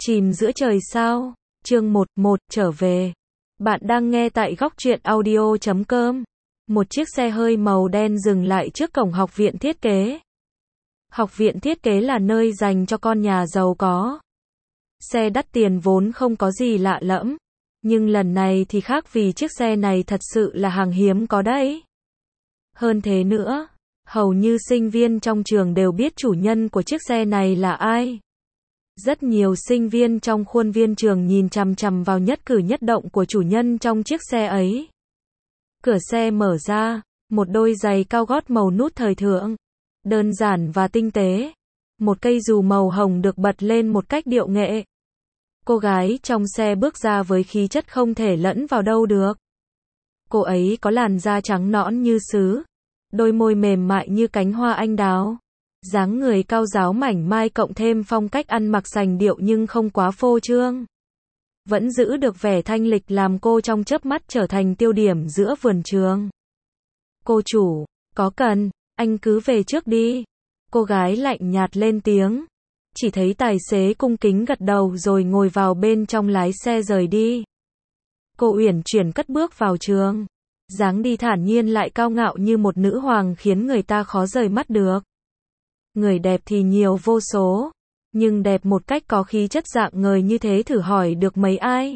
Chìm giữa trời sao. Chương 11, trở về. Bạn đang nghe tại góc truyện audio.com. Một chiếc xe hơi màu đen dừng lại trước cổng học viện thiết kế. Học viện thiết kế là nơi dành cho con nhà giàu có. Xe đắt tiền vốn không có gì lạ lẫm. Nhưng lần này thì khác vì chiếc xe này thật sự là hàng hiếm có đấy. Hơn thế nữa, hầu như sinh viên trong trường đều biết chủ nhân của chiếc xe này là ai. Rất nhiều sinh viên trong khuôn viên trường nhìn chằm chằm vào nhất cử nhất động của chủ nhân trong chiếc xe ấy. Cửa xe mở ra, một đôi giày cao gót màu nút thời thượng, đơn giản và tinh tế. Một cây dù màu hồng được bật lên một cách điệu nghệ. Cô gái trong xe bước ra với khí chất không thể lẫn vào đâu được. Cô ấy có làn da trắng nõn như sứ, đôi môi mềm mại như cánh hoa anh đào. Dáng người cao ráo mảnh mai cộng thêm phong cách ăn mặc sành điệu nhưng không quá phô trương. Vẫn giữ được vẻ thanh lịch làm cô trong chớp mắt trở thành tiêu điểm giữa vườn trường. Cô chủ, có cần, anh cứ về trước đi. Cô gái lạnh nhạt lên tiếng. Chỉ thấy tài xế cung kính gật đầu rồi ngồi vào bên trong lái xe rời đi. Cô uyển chuyển cất bước vào trường. Dáng đi thản nhiên lại cao ngạo như một nữ hoàng khiến người ta khó rời mắt được. Người đẹp thì nhiều vô số, nhưng đẹp một cách có khí chất dạng ngời như thế thử hỏi được mấy ai.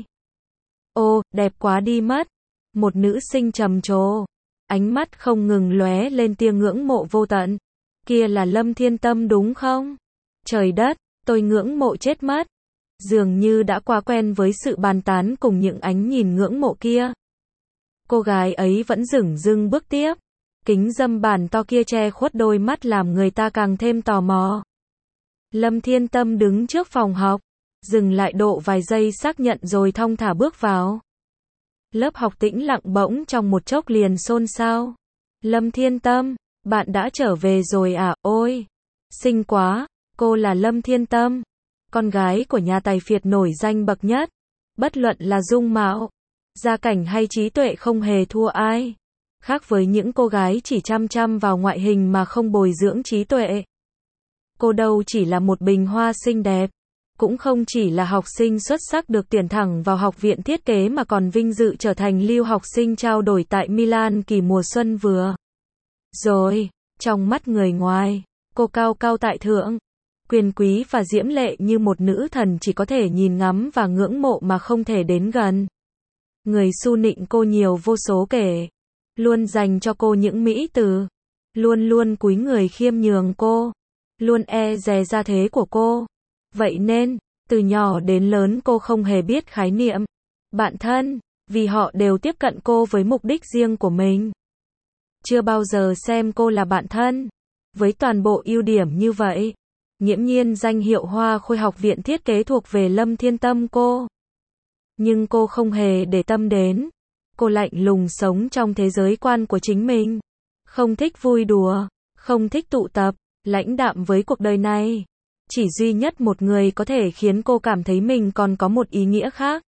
Ô, đẹp quá đi mất. Một nữ sinh trầm trồ, ánh mắt không ngừng lóe lên tia ngưỡng mộ vô tận. Kia là Lâm Thiên Tâm đúng không? Trời đất, tôi ngưỡng mộ chết mất. Dường như đã quá quen với sự bàn tán cùng những ánh nhìn ngưỡng mộ kia. Cô gái ấy vẫn dửng dưng bước tiếp. Kính râm bàn to kia che khuất đôi mắt làm người ta càng thêm tò mò. Lâm Thiên Tâm đứng trước phòng học, dừng lại độ vài giây xác nhận rồi thong thả bước vào. Lớp học tĩnh lặng bỗng trong một chốc liền xôn xao. Lâm Thiên Tâm, bạn đã trở về rồi à? Ôi, xinh quá, cô là Lâm Thiên Tâm, con gái của nhà tài phiệt nổi danh bậc nhất. Bất luận là dung mạo, gia cảnh hay trí tuệ không hề thua ai. Khác với những cô gái chỉ chăm chăm vào ngoại hình mà không bồi dưỡng trí tuệ. Cô đâu chỉ là một bình hoa xinh đẹp, cũng không chỉ là học sinh xuất sắc được tuyển thẳng vào học viện thiết kế mà còn vinh dự trở thành lưu học sinh trao đổi tại Milan kỳ mùa xuân vừa rồi. Trong mắt người ngoài, cô cao cao tại thượng, quyền quý và diễm lệ như một nữ thần chỉ có thể nhìn ngắm và ngưỡng mộ mà không thể đến gần. Người su nịnh cô nhiều vô số kể, luôn dành cho cô những mỹ từ, luôn luôn cúi người khiêm nhường cô, luôn e dè gia thế của cô. Vậy nên, từ nhỏ đến lớn cô không hề biết khái niệm bạn thân, vì họ đều tiếp cận cô với mục đích riêng của mình. Chưa bao giờ xem cô là bạn thân. Với toàn bộ ưu điểm như vậy, nghiễm nhiên danh hiệu Hoa Khôi học viện thiết kế thuộc về Lâm Thiên Tâm cô. Nhưng cô không hề để tâm đến. Cô lạnh lùng sống trong thế giới quan của chính mình. Không thích vui đùa, không thích tụ tập, lãnh đạm với cuộc đời này. Chỉ duy nhất một người có thể khiến cô cảm thấy mình còn có một ý nghĩa khác.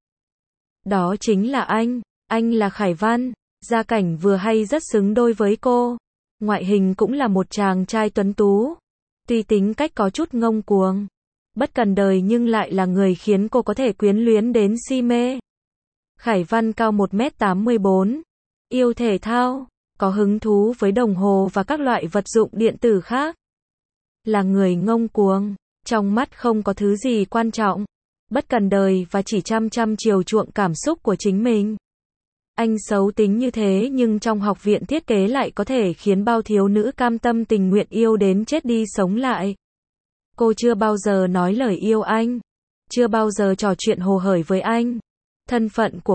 Đó chính là anh là Khải Văn. Gia cảnh vừa hay rất xứng đôi với cô. Ngoại hình cũng là một chàng trai tuấn tú. Tuy tính cách có chút ngông cuồng, bất cần đời nhưng lại là người khiến cô có thể quyến luyến đến si mê. Khải Văn cao 1m84, yêu thể thao, có hứng thú với đồng hồ và các loại vật dụng điện tử khác. Là người ngông cuồng, trong mắt không có thứ gì quan trọng, bất cần đời và chỉ chăm chăm chiều chuộng cảm xúc của chính mình. Anh xấu tính như thế nhưng trong học viện thiết kế lại có thể khiến bao thiếu nữ cam tâm tình nguyện yêu đến chết đi sống lại. Cô chưa bao giờ nói lời yêu anh, chưa bao giờ trò chuyện hồ hởi với anh. Thân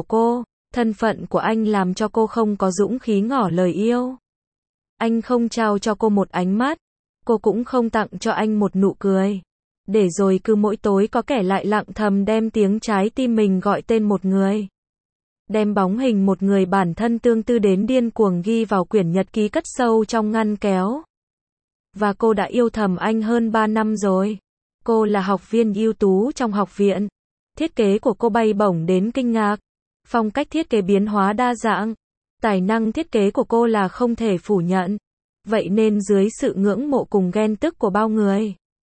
phận của anh làm cho cô không có dũng khí ngỏ lời yêu. Anh không trao cho cô một ánh mắt, cô cũng không tặng cho anh một nụ cười. Để rồi cứ mỗi tối có kẻ lại lặng thầm đem tiếng trái tim mình gọi tên một người. Đem bóng hình một người bản thân tương tư đến điên cuồng ghi vào quyển nhật ký cất sâu trong ngăn kéo. Và cô đã yêu thầm anh hơn 3 năm rồi. Cô là học viên ưu tú trong học viện. Thiết kế của cô bay bổng đến kinh ngạc. Phong cách thiết kế biến hóa đa dạng. Tài năng thiết kế của cô là không thể phủ nhận. Vậy nên dưới sự ngưỡng mộ cùng ghen tức của bao người,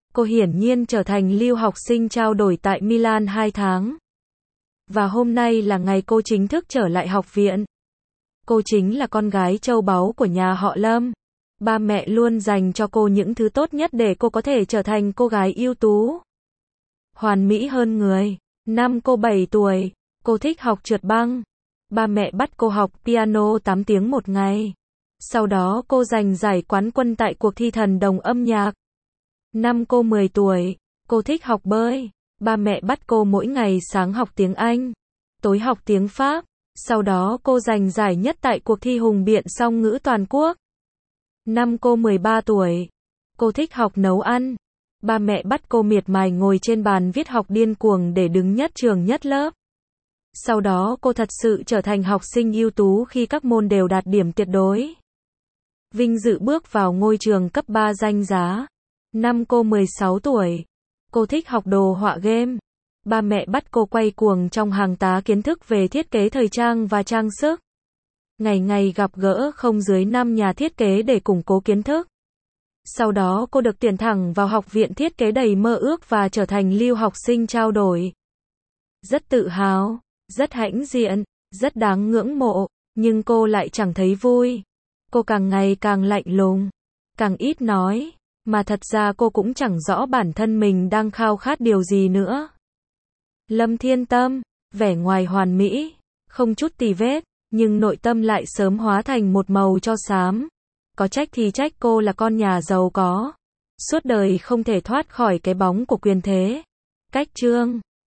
Cô hiển nhiên trở thành lưu học sinh trao đổi tại Milan 2 tháng. Và hôm nay là ngày cô chính thức trở lại học viện. Cô chính là con gái châu báu của nhà họ Lâm. Ba mẹ luôn dành cho cô những thứ tốt nhất để cô có thể trở thành cô gái ưu tú, hoàn mỹ hơn người. Năm cô 7 tuổi, cô thích học trượt băng. Ba mẹ bắt cô học piano 8 tiếng một ngày. Sau đó cô giành giải quán quân tại cuộc thi thần đồng âm nhạc. Năm cô 10 tuổi, cô thích học bơi. Ba mẹ bắt cô mỗi ngày sáng học tiếng Anh, tối học tiếng Pháp. Sau đó cô giành giải nhất tại cuộc thi hùng biện song ngữ toàn quốc. Năm cô 13 tuổi, cô thích học nấu ăn. Ba mẹ bắt cô miệt mài ngồi trên bàn viết học điên cuồng để đứng nhất trường nhất lớp. Sau đó cô thật sự trở thành học sinh ưu tú khi các môn đều đạt điểm tuyệt đối. Vinh dự bước vào ngôi trường cấp 3 danh giá. Năm cô 16 tuổi, cô thích học đồ họa game. Ba mẹ bắt cô quay cuồng trong hàng tá kiến thức về thiết kế thời trang và trang sức. Ngày ngày gặp gỡ không dưới 5 nhà thiết kế để củng cố kiến thức. Sau đó cô được tuyển thẳng vào học viện thiết kế đầy mơ ước và trở thành lưu học sinh trao đổi. Rất tự hào, rất hãnh diện, rất đáng ngưỡng mộ, nhưng cô lại chẳng thấy vui. Cô càng ngày càng lạnh lùng, càng ít nói, mà thật ra cô cũng chẳng rõ bản thân mình đang khao khát điều gì nữa. Lâm Thiên Tâm, vẻ ngoài hoàn mỹ, không chút tì vết, nhưng nội tâm lại sớm hóa thành một màu tro xám. Có trách thì trách cô là con nhà giàu có, suốt đời không thể thoát khỏi cái bóng của quyền thế. Cách chương